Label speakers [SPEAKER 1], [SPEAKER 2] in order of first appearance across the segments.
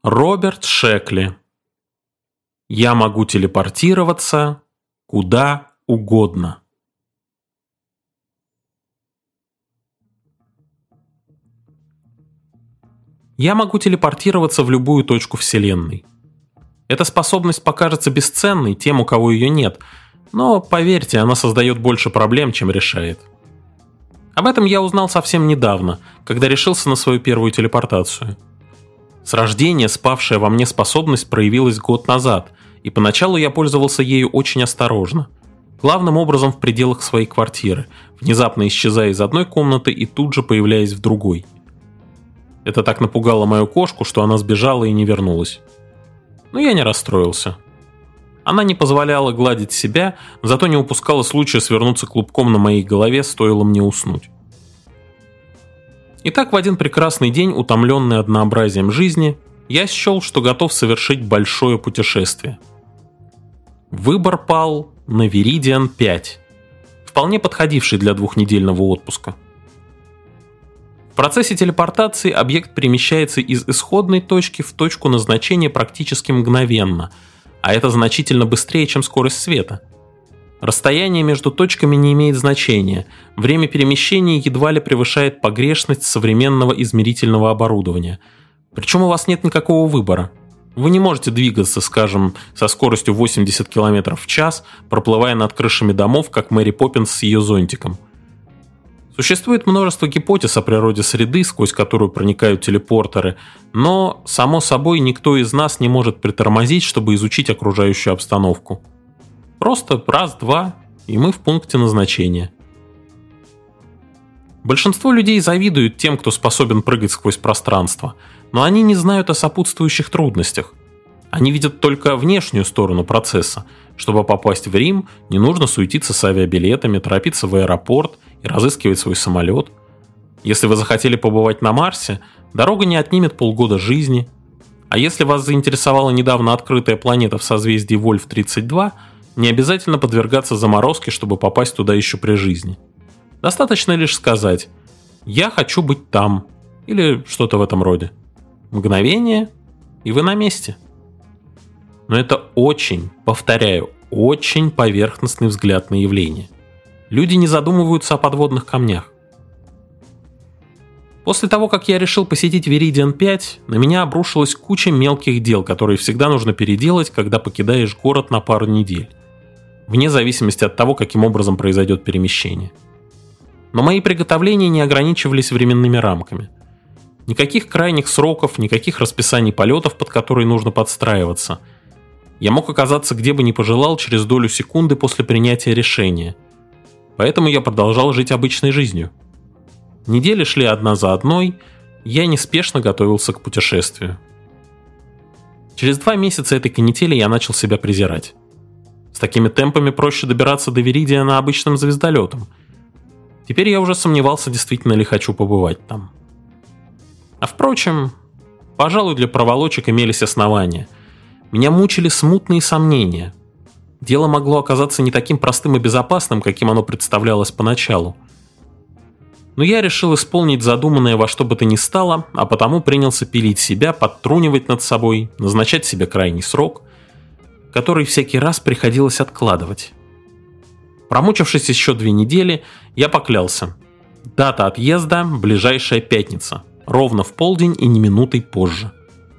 [SPEAKER 1] Роберт Шекли. Я могу телепортироваться куда угодно. Я могу телепортироваться в любую точку Вселенной. Эта способность покажется бесценной тем, у кого ее нет, но, поверьте, она создает больше проблем, чем решает. Об этом я узнал совсем недавно, когда решился на свою первую телепортацию. С рождения спавшая во мне способность проявилась год назад, и поначалу я пользовался ею очень осторожно. Главным образом в пределах своей квартиры, внезапно исчезая из одной комнаты и тут же появляясь в другой. Это так напугало мою кошку, что она сбежала и не вернулась. Но я не расстроился. Она не позволяла гладить себя, зато не упускала случая свернуться клубком на моей голове, стоило мне уснуть. Итак, в один прекрасный день, утомленный однообразием жизни, я счел, что готов совершить большое путешествие. Выбор пал на Виридиан 5, вполне подходивший для двухнедельного отпуска. В процессе телепортации объект перемещается из исходной точки в точку назначения практически мгновенно, а это значительно быстрее, чем скорость света. Расстояние между точками не имеет значения, время перемещения едва ли превышает погрешность современного измерительного оборудования. Причем у вас нет никакого выбора. Вы не можете двигаться, скажем, со скоростью 80 км в час, проплывая над крышами домов, как Мэри Поппинс с ее зонтиком. Существует множество гипотез о природе среды, сквозь которую проникают телепортеры, но, само собой, никто из нас не может притормозить, чтобы изучить окружающую обстановку. Просто раз-два, и мы в пункте назначения. Большинство людей завидуют тем, кто способен прыгать сквозь пространство, но они не знают о сопутствующих трудностях. Они видят только внешнюю сторону процесса. Чтобы попасть в Рим, не нужно суетиться с авиабилетами, торопиться в аэропорт и разыскивать свой самолет. Если вы захотели побывать на Марсе, дорога не отнимет полгода жизни. А если вас заинтересовала недавно открытая планета в созвездии Вольф-32, не обязательно подвергаться заморозке, чтобы попасть туда еще при жизни. Достаточно лишь сказать «Я хочу быть там» или что-то в этом роде. Мгновение, и вы на месте. Но это очень, повторяю, очень поверхностный взгляд на явление. Люди не задумываются о подводных камнях. После того, как я решил посетить Виридиан 5, на меня обрушилась куча мелких дел, которые всегда нужно переделать, когда покидаешь город на пару недель. Вне зависимости от того, каким образом произойдет перемещение. Но мои приготовления не ограничивались временными рамками. Никаких крайних сроков, никаких расписаний полетов, под которые нужно подстраиваться. Я мог оказаться где бы ни пожелал через долю секунды после принятия решения. Поэтому я продолжал жить обычной жизнью. Недели шли одна за одной, я неспешно готовился к путешествию. Через 2 месяца этой канители я начал себя презирать. С такими темпами проще добираться до Виридиана обычным звездолетом. Теперь я уже сомневался, действительно ли хочу побывать там. А впрочем, пожалуй, для проволочек имелись основания. Меня мучили смутные сомнения. Дело могло оказаться не таким простым и безопасным, каким оно представлялось поначалу. Но я решил исполнить задуманное во что бы то ни стало, а потому принялся пилить себя, подтрунивать над собой, назначать себе крайний срок, который всякий раз приходилось откладывать. Промучившись еще 2 недели, я поклялся. Дата отъезда – ближайшая пятница, ровно в полдень и ни минутой позже.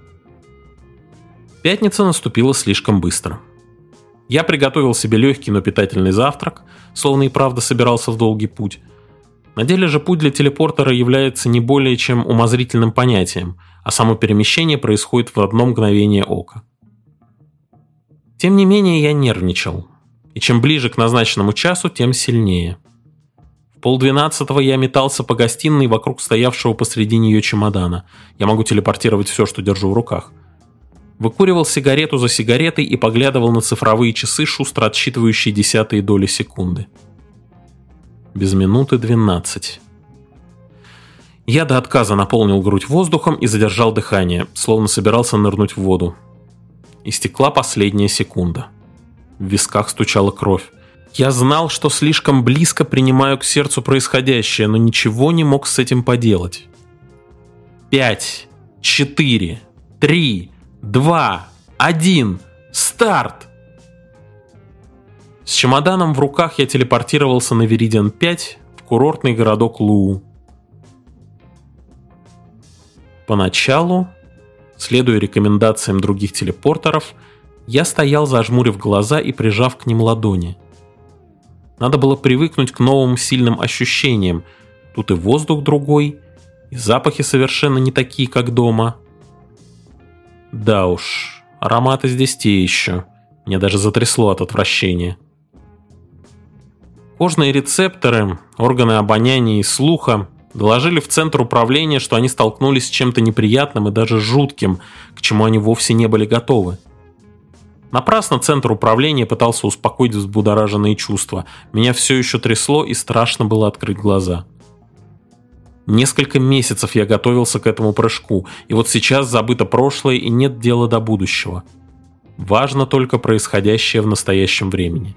[SPEAKER 1] Пятница наступила слишком быстро. Я приготовил себе легкий, но питательный завтрак, словно и правда собирался в долгий путь. На деле же путь для телепортера является не более чем умозрительным понятием, а само перемещение происходит в одно мгновение ока. Тем не менее, я нервничал, и чем ближе к назначенному часу, тем сильнее. В 11:30 я метался по гостиной вокруг стоявшего посреди нее чемодана. Я могу телепортировать все, что держу в руках. Выкуривал сигарету за сигаретой и поглядывал на цифровые часы, шустро отсчитывающие десятые доли секунды. Без минуты 12. Я до отказа наполнил грудь воздухом и задержал дыхание, словно собирался нырнуть в воду. Истекла последняя секунда. В висках стучала кровь. Я знал, что слишком близко принимаю к сердцу происходящее, но ничего не мог с этим поделать. 5, 4, 3, 2, 1, старт! С чемоданом в руках я телепортировался на Веридиан 5 в курортный городок Луу. Поначалу, следуя рекомендациям других телепортеров, я стоял, зажмурив глаза и прижав к ним ладони. Надо было привыкнуть к новым сильным ощущениям. Тут и воздух другой, и запахи совершенно не такие, как дома. Да уж, ароматы здесь те еще. Мне даже затрясло от отвращения. Кожные рецепторы, органы обоняния и слуха доложили в центр управления, что они столкнулись с чем-то неприятным и даже жутким, к чему они вовсе не были готовы. Напрасно центр управления пытался успокоить взбудораженные чувства. Меня все еще трясло и страшно было открыть глаза. Несколько месяцев я готовился к этому прыжку, и вот сейчас забыто прошлое и нет дела до будущего. Важно только происходящее в настоящем времени.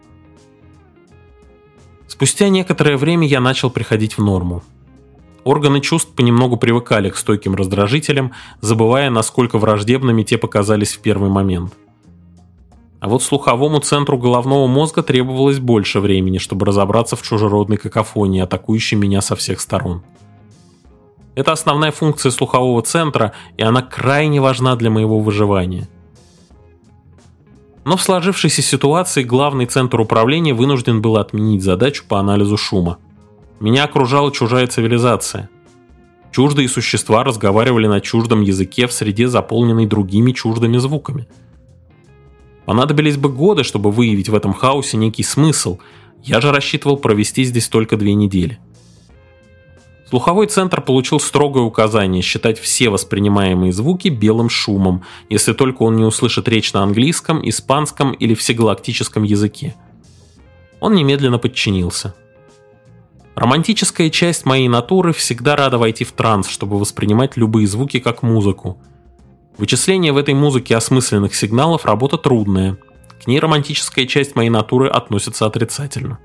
[SPEAKER 1] Спустя некоторое время я начал приходить в норму. Органы чувств понемногу привыкали к стойким раздражителям, забывая, насколько враждебными те показались в первый момент. А вот слуховому центру головного мозга требовалось больше времени, чтобы разобраться в чужеродной какофонии, атакующей меня со всех сторон. Это основная функция слухового центра, и она крайне важна для моего выживания. Но в сложившейся ситуации главный центр управления вынужден был отменить задачу по анализу шума. Меня окружала чужая цивилизация. Чуждые существа разговаривали на чуждом языке в среде, заполненной другими чуждыми звуками. Понадобились бы годы, чтобы выявить в этом хаосе некий смысл. Я же рассчитывал провести здесь только 2 недели. Слуховой центр получил строгое указание считать все воспринимаемые звуки белым шумом, если только он не услышит речь на английском, испанском или всегалактическом языке. Он немедленно подчинился. Романтическая часть моей натуры всегда рада войти в транс, чтобы воспринимать любые звуки как музыку. Вычисление в этой музыке осмысленных сигналов – работа трудная. К ней романтическая часть моей натуры относится отрицательно.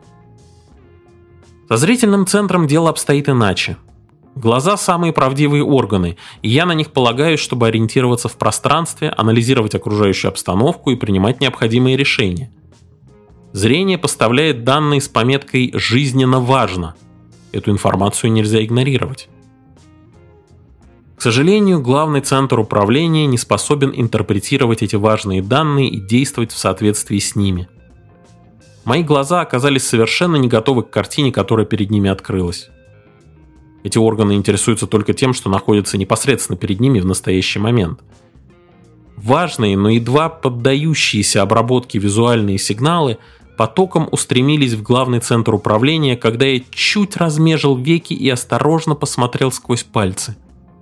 [SPEAKER 1] Со зрительным центром дело обстоит иначе. Глаза – самые правдивые органы, и я на них полагаюсь, чтобы ориентироваться в пространстве, анализировать окружающую обстановку и принимать необходимые решения. Зрение поставляет данные с пометкой «жизненно важно». Эту информацию нельзя игнорировать. К сожалению, главный центр управления не способен интерпретировать эти важные данные и действовать в соответствии с ними. Мои глаза оказались совершенно не готовы к картине, которая перед ними открылась. Эти органы интересуются только тем, что находится непосредственно перед ними в настоящий момент. Важные, но едва поддающиеся обработке визуальные сигналы потоком устремились в главный центр управления, когда я чуть размежил веки и осторожно посмотрел сквозь пальцы.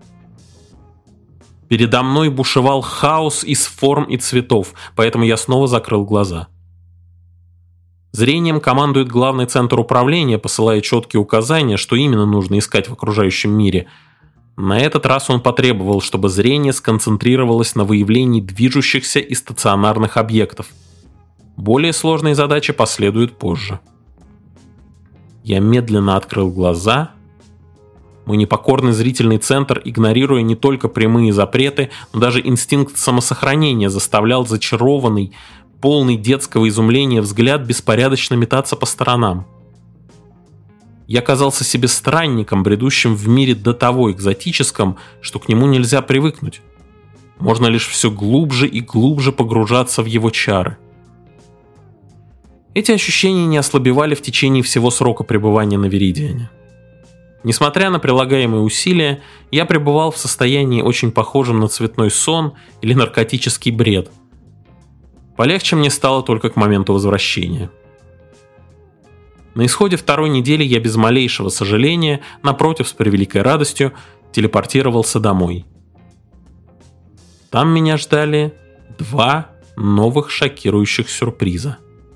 [SPEAKER 1] Передо мной бушевал хаос из форм и цветов, поэтому я снова закрыл глаза. Зрением командует главный центр управления, посылая четкие указания, что именно нужно искать в окружающем мире. На этот раз он потребовал, чтобы зрение сконцентрировалось на выявлении движущихся и стационарных объектов. Более сложные задачи последуют позже. Я медленно открыл глаза. Мой непокорный зрительный центр, игнорируя не только прямые запреты, но даже инстинкт самосохранения, заставлял зачарованный, полный детского изумления взгляд беспорядочно метаться по сторонам. Я казался себе странником, бредущим в мире до того экзотическом, что к нему нельзя привыкнуть. Можно лишь все глубже и глубже погружаться в его чары. Эти ощущения не ослабевали в течение всего срока пребывания на Веридиане. Несмотря на прилагаемые усилия, я пребывал в состоянии, очень похожем на цветной сон или наркотический бред. Полегче мне стало только к моменту возвращения. На исходе 2-й недели я без малейшего сожаления, напротив, с превеликой радостью, телепортировался домой. Там меня ждали 2 новых шокирующих сюрприза.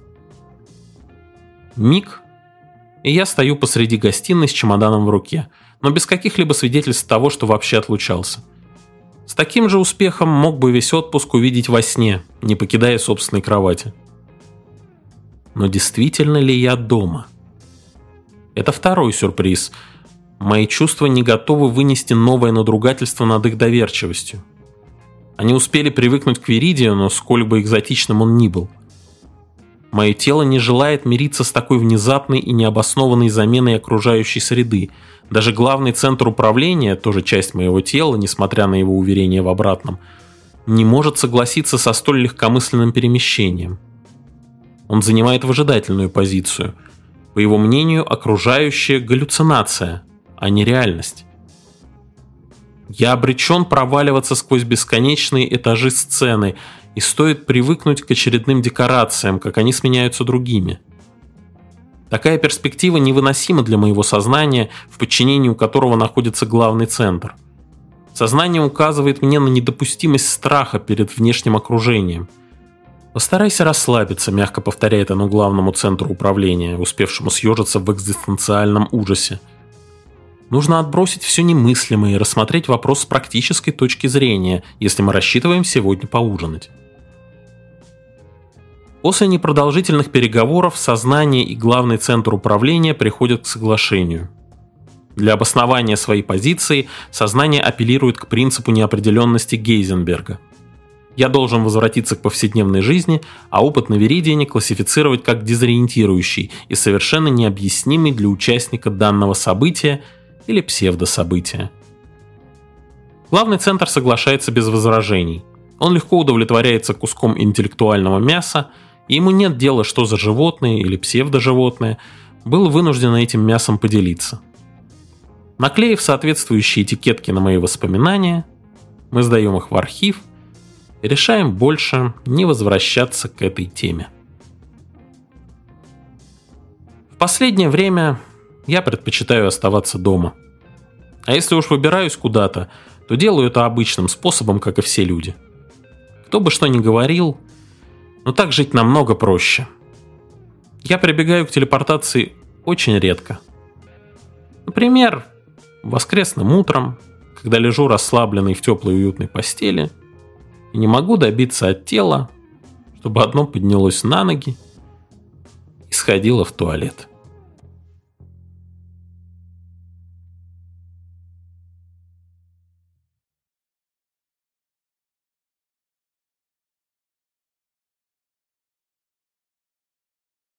[SPEAKER 1] Миг, и я стою посреди гостиной с чемоданом в руке, но без каких-либо свидетельств того, что вообще отлучался. С таким же успехом мог бы весь отпуск увидеть во сне, не покидая собственной кровати. Но действительно ли я дома? Это 2-й сюрприз. Мои чувства не готовы вынести новое надругательство над их доверчивостью. Они успели привыкнуть к Виридиану, сколь бы экзотичным он ни был. Мое тело не желает мириться с такой внезапной и необоснованной заменой окружающей среды. Даже главный центр управления, тоже часть моего тела, несмотря на его уверение в обратном, не может согласиться со столь легкомысленным перемещением. Он занимает выжидательную позицию. По его мнению, окружающая галлюцинация, а не реальность. Я обречен проваливаться сквозь бесконечные этажи сцены, и стоит привыкнуть к очередным декорациям, как они сменяются другими. Такая перспектива невыносима для моего сознания, в подчинении у которого находится главный центр. Сознание указывает мне на недопустимость страха перед внешним окружением. «Постарайся расслабиться», — мягко повторяет оно главному центру управления, успевшему съежиться в экзистенциальном ужасе. Нужно отбросить все немыслимое и рассмотреть вопрос с практической точки зрения, если мы рассчитываем сегодня поужинать. После непродолжительных переговоров сознание и главный центр управления приходят к соглашению. Для обоснования своей позиции сознание апеллирует к принципу неопределенности Гейзенберга. Я должен возвратиться к повседневной жизни, а опыт на Виридиане классифицировать как дезориентирующий и совершенно необъяснимый для участника данного события или псевдособытия. Главный центр соглашается без возражений. Он легко удовлетворяется куском интеллектуального мяса, и ему нет дела, что за животное или псевдоживотное было вынуждено этим мясом поделиться. Наклеив соответствующие этикетки на мои воспоминания, мы сдаем их в архив и решаем больше не возвращаться к этой теме. В последнее время я предпочитаю оставаться дома. А если уж выбираюсь куда-то, то делаю это обычным способом, как и все люди. Кто бы что ни говорил, но так жить намного проще. Я прибегаю к телепортации очень редко. Например, воскресным утром, когда лежу расслабленный в теплой уютной постели и не могу добиться от тела, чтобы одно поднялось на ноги и сходило в туалет.